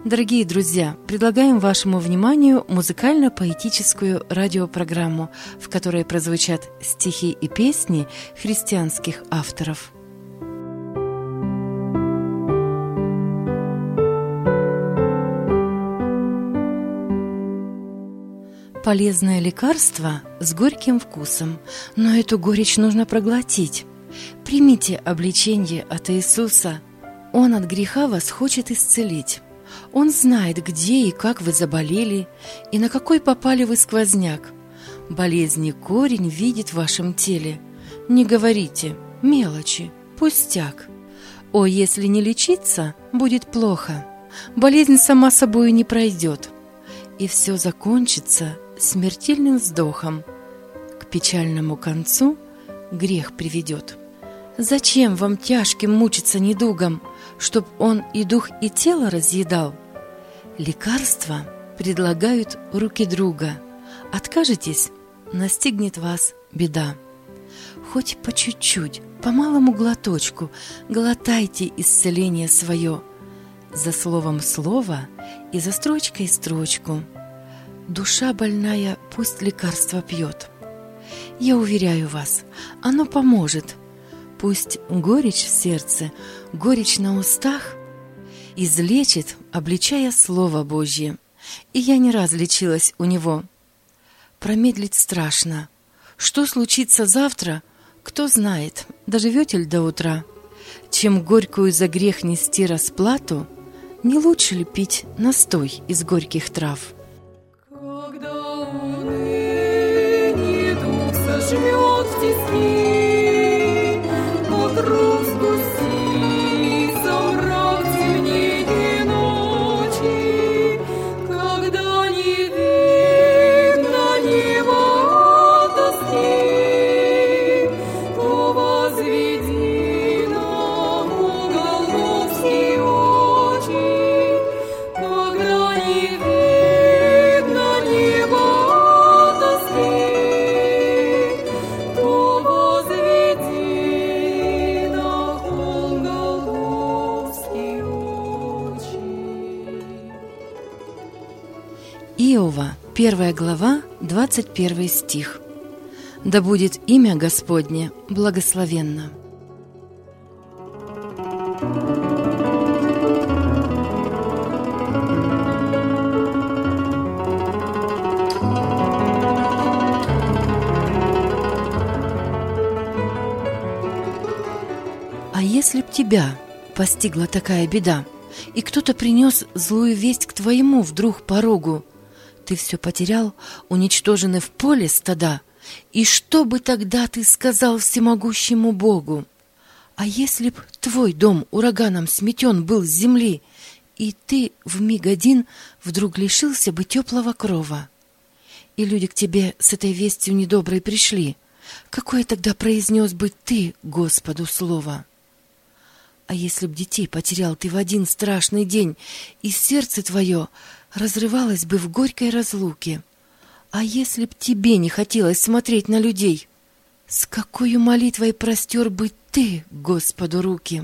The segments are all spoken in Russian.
Дорогие друзья, предлагаем вашему вниманию музыкально-поэтическую радиопрограмму, в которой прозвучат стихи и песни христианских авторов. Полезное лекарство с горьким вкусом, но эту горечь нужно проглотить. Примите обличение от Иисуса. Он от греха вас хочет исцелить. Он знает, где и как вы заболели, и на какой попали вы сквозняк. Болезни корень видит в вашем теле. Не говорите «мелочи, пустяк». О, если не лечиться, будет плохо. Болезнь сама собою не пройдет. И все закончится смертельным вздохом. К печальному концу грех приведет. Зачем вам тяжким мучиться недугом, чтоб он и дух, и тело разъедал? Лекарства предлагают руки друга. Откажетесь, настигнет вас беда. Хоть по чуть-чуть, по малому глоточку глотайте исцеление свое. За словом слово и за строчкой строчку. Душа больная пусть лекарство пьет. Я уверяю вас, оно поможет. Пусть горечь в сердце, горечь на устах излечит, обличая Слово Божье. И я не раз лечилась у него. Промедлить страшно. Что случится завтра, кто знает, доживете ли до утра. Чем горькую за грех нести расплату, не лучше ли пить настой из горьких трав? Когда уныние дух сожмет в тиски, вдруг сгустится мрак темнее ночи, когда не видно неба от тоски, то возведи нам Голгофские очи, когда не видно неба от тоски, то возведи нам Голгофские очи. Иова, 1 глава, 21 стих. Да будет имя Господне благословенно. А если б тебя постигла такая беда, и кто-то принес злую весть к твоему вдруг порогу, ты все потерял, уничтожены в поле стада, и что бы тогда ты сказал всемогущему Богу? А если б твой дом ураганом сметен был с земли, и ты вмиг один вдруг лишился бы теплого крова, и люди к тебе с этой вестью недоброй пришли, какое тогда произнес бы ты Господу слово? А если б детей потерял ты в один страшный день, и сердце твое разрывалось бы в горькой разлуке? А если б тебе не хотелось смотреть на людей, с какой молитвой простер бы ты Господу руки?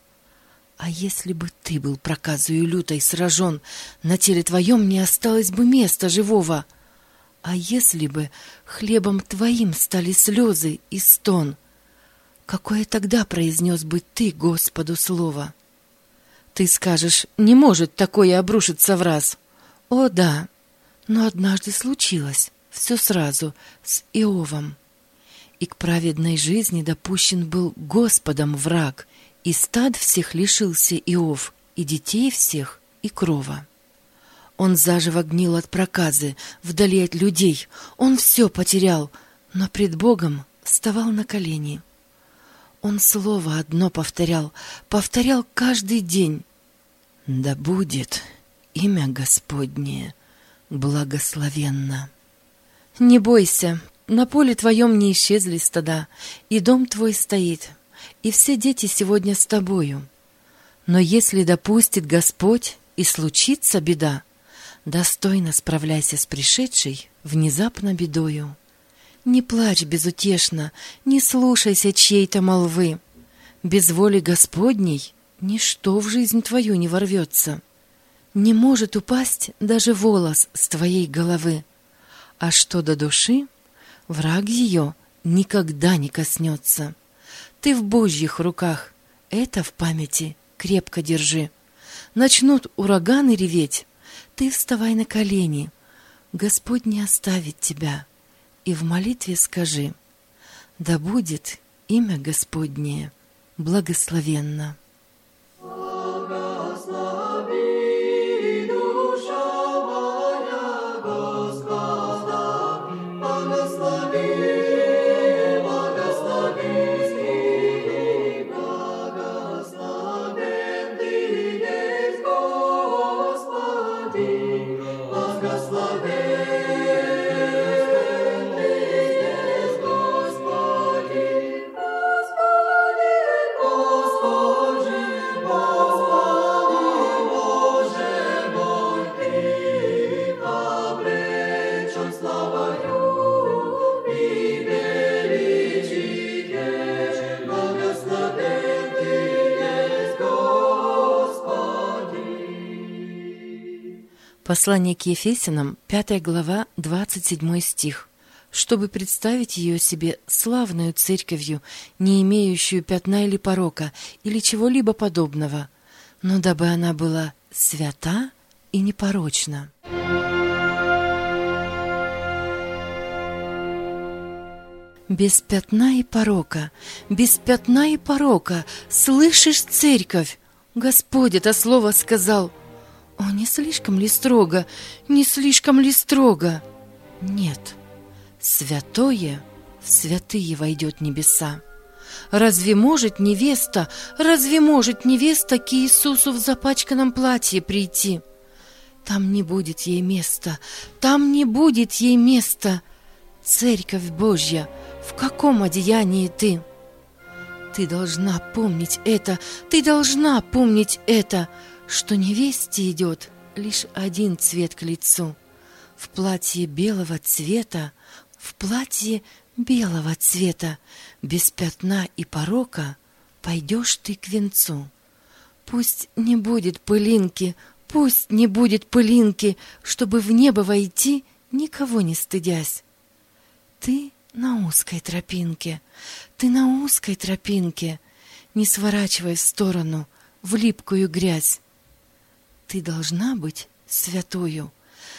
А если бы ты был проказою лютой сражен, на теле твоем не осталось бы места живого? А если бы хлебом твоим стали слезы и стон, какое тогда произнес бы ты Господу слово? Ты скажешь, не может такое обрушиться враз. О да, но однажды случилось все сразу с Иовом. И к праведной жизни допущен был Господом враг, и стад всех лишился Иов, и детей всех, и крова. Он заживо гнил от проказы, вдали от людей. Он все потерял, но пред Богом вставал на колени. Он слово одно повторял каждый день. Да будет имя Господне благословенно. Не бойся, на поле твоем не исчезли стада, и дом твой стоит, и все дети сегодня с тобою. Но если допустит Господь и случится беда, достойно справляйся с пришедшей внезапно бедою. Не плачь безутешно, не слушайся чьей-то молвы. Без воли Господней ничто в жизнь твою не ворвется. Не может упасть даже волос с твоей головы. А что до души, враг ее никогда не коснется. Ты в Божьих руках, это в памяти крепко держи. Начнут ураганы реветь, ты вставай на колени. Господь не оставит тебя, и в молитве скажи: да будет имя Господнее благословенно. Послание к Ефесянам, 5 глава, 27 стих. Чтобы представить ее себе славную церковью, не имеющую пятна или порока, или чего-либо подобного, но дабы она была свята и непорочна. Без пятна и порока, без пятна и порока, слышишь, церковь? Господь это слово сказал. О, не слишком ли строго? Не слишком ли строго? Нет. Святое в святые войдет небеса. Разве может невеста к Иисусу в запачканном платье прийти? Там не будет ей места, там не будет ей места. Церковь Божья, в каком одеянии ты? Ты должна помнить это, что невесте идет лишь один цвет к лицу. В платье белого цвета, без пятна и порока пойдешь ты к венцу. Пусть не будет пылинки, чтобы в небо войти, никого не стыдясь. Ты на узкой тропинке, не сворачивай в сторону, в липкую грязь. Ты должна быть святою.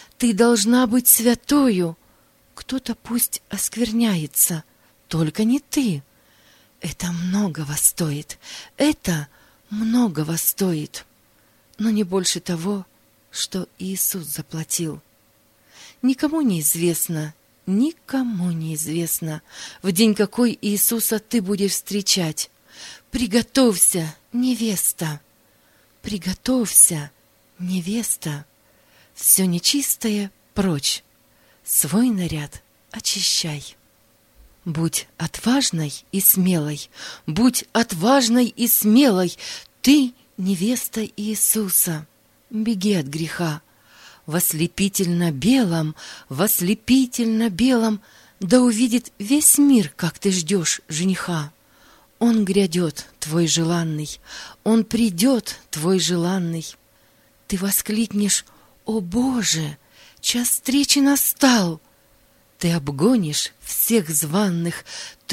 Кто-то пусть оскверняется, только не ты. Это многого стоит, но не больше того, что Иисус заплатил. Никому неизвестно, в день какой Иисуса ты будешь встречать. Приготовься, невеста, все нечистое прочь, свой наряд очищай. Будь отважной и смелой, ты невеста Иисуса. Беги от греха, в ослепительно белом, да увидит весь мир, как ты ждешь жениха. Он грядет, твой желанный, он придет, твой желанный. Ты воскликнешь: «О Боже, час встречи настал!» Ты обгонишь всех званных,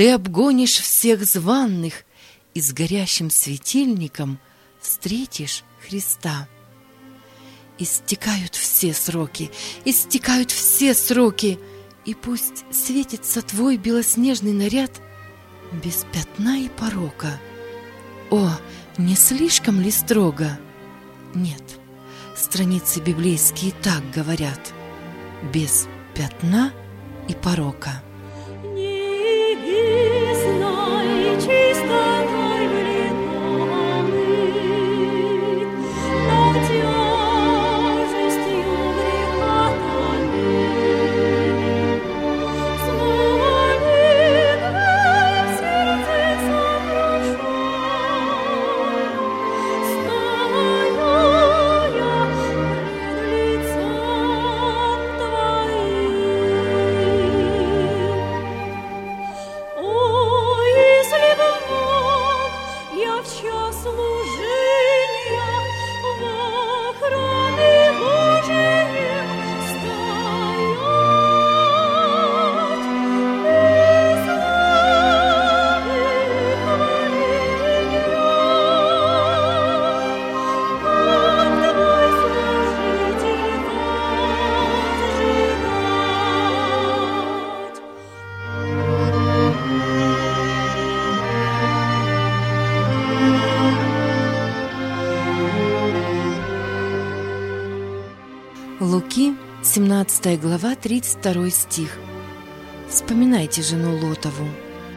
и с горящим светильником встретишь Христа. Истекают все сроки, и пусть светится твой белоснежный наряд без пятна и порока. О, не слишком ли строго? Нет, страницы библейские так говорят: без пятна и порока. Стихи, 17 глава, 32 стих. Вспоминайте жену Лотову.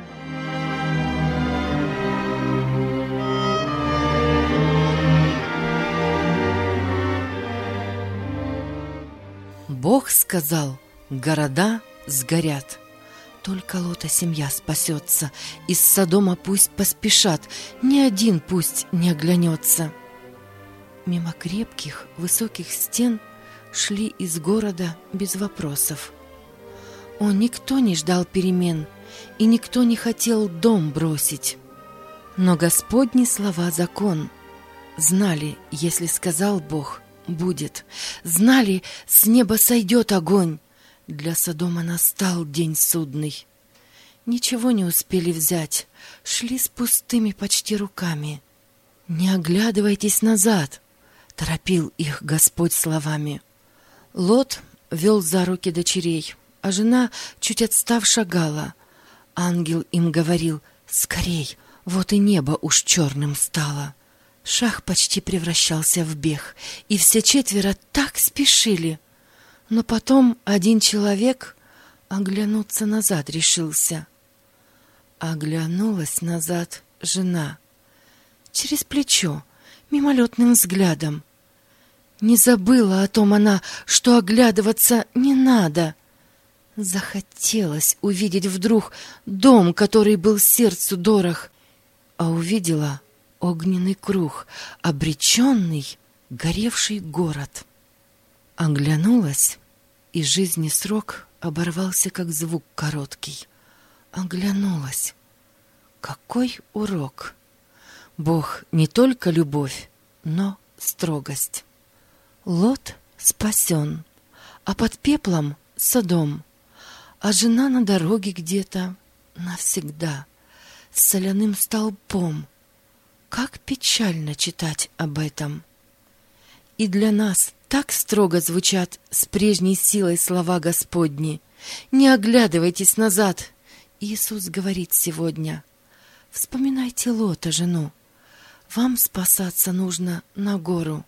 Бог сказал: города сгорят. Только Лота семья спасется, из Содома пусть поспешат, ни один пусть не оглянется. Мимо крепких, высоких стен шли из города без вопросов. О, никто не ждал перемен, и никто не хотел дом бросить. Но Господни слова закон. Знали, если сказал Бог, будет. Знали, с неба сойдет огонь. Для Содома настал день судный. Ничего не успели взять, шли с пустыми почти руками. «Не оглядывайтесь назад», — торопил их Господь словами. Лот вел за руки дочерей, а жена, чуть отстав, шагала. Ангел им говорил: «Скорей, вот и небо уж черным стало». Шаг почти превращался в бег, и все четверо так спешили. Но потом один человек оглянуться назад решился. Оглянулась назад жена. Через плечо, мимолетным взглядом. Не забыла о том она, что оглядываться не надо. Захотелось увидеть вдруг дом, который был сердцу дорог, а увидела огненный круг, обреченный, горевший город. Оглянулась, и жизни срок оборвался, как звук короткий. Оглянулась. Какой урок! Бог не только любовь, но строгость. Лот спасен, а под пеплом Содом, а жена на дороге где-то навсегда, с соляным столпом. Как печально читать об этом! И для нас так строго звучат с прежней силой слова Господни. Не оглядывайтесь назад. Иисус говорит сегодня: вспоминайте Лота, жену. Вам спасаться нужно на гору.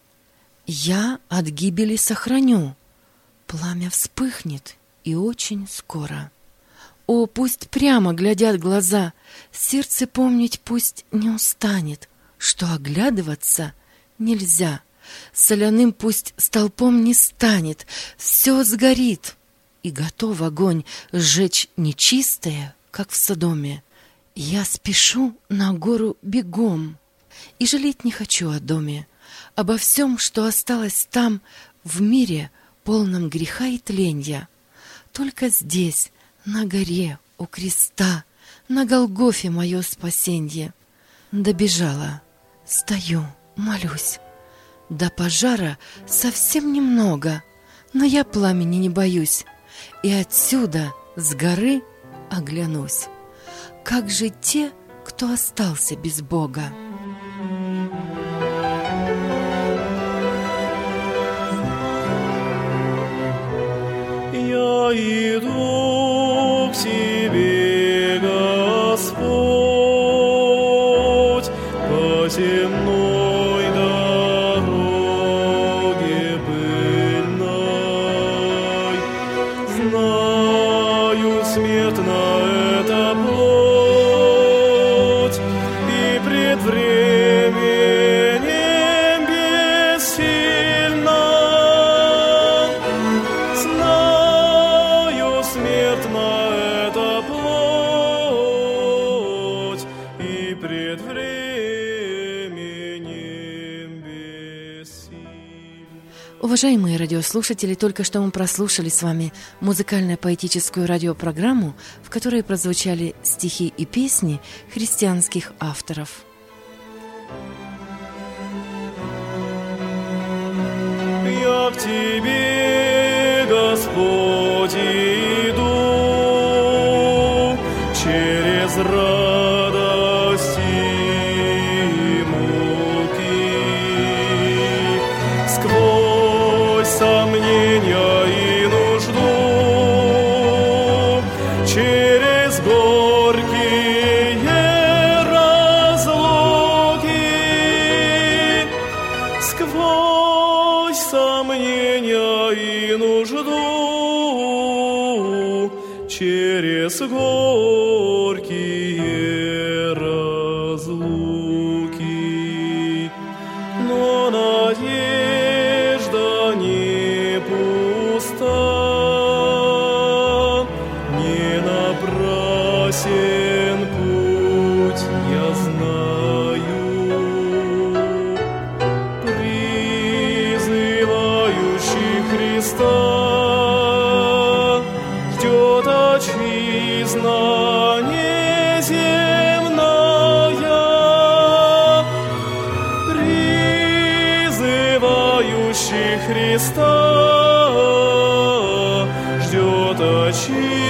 Я от гибели сохраню. Пламя вспыхнет, и очень скоро. О, пусть прямо глядят глаза, сердце помнить пусть не устанет, что оглядываться нельзя. Соляным пусть столпом не станет, все сгорит, и готов огонь сжечь нечистое, как в Содоме. Я спешу на гору бегом, и жалеть не хочу о доме, обо всем, что осталось там, в мире, полном греха и тленья. Только здесь, на горе, у креста, на Голгофе мое спасенье. Добежала, стою, молюсь. До пожара совсем немного, но я пламени не боюсь, и отсюда, с горы, оглянусь. Как же те, кто остался без Бога? Я иду к тебе, Господь, по земной дороге пыльной. Знаю, смертна эта плоть, и пред временем бессильна. Смертна эта плоть, и пред временем бессильна. Уважаемые радиослушатели, только что мы прослушали с вами музыкально-поэтическую радиопрограмму, в которой прозвучали стихи и песни христианских авторов. Я к тебе, Господь, иду через радости и муки, сквозь сомнения и нужду, через горькие разлуки, сквозь сомнения через горькие разлуки, но надежда не пуста, не напрасен путь, я знаю. Призывающий Христа ждет отчизна неземная, призывающий Христа ждет отчизна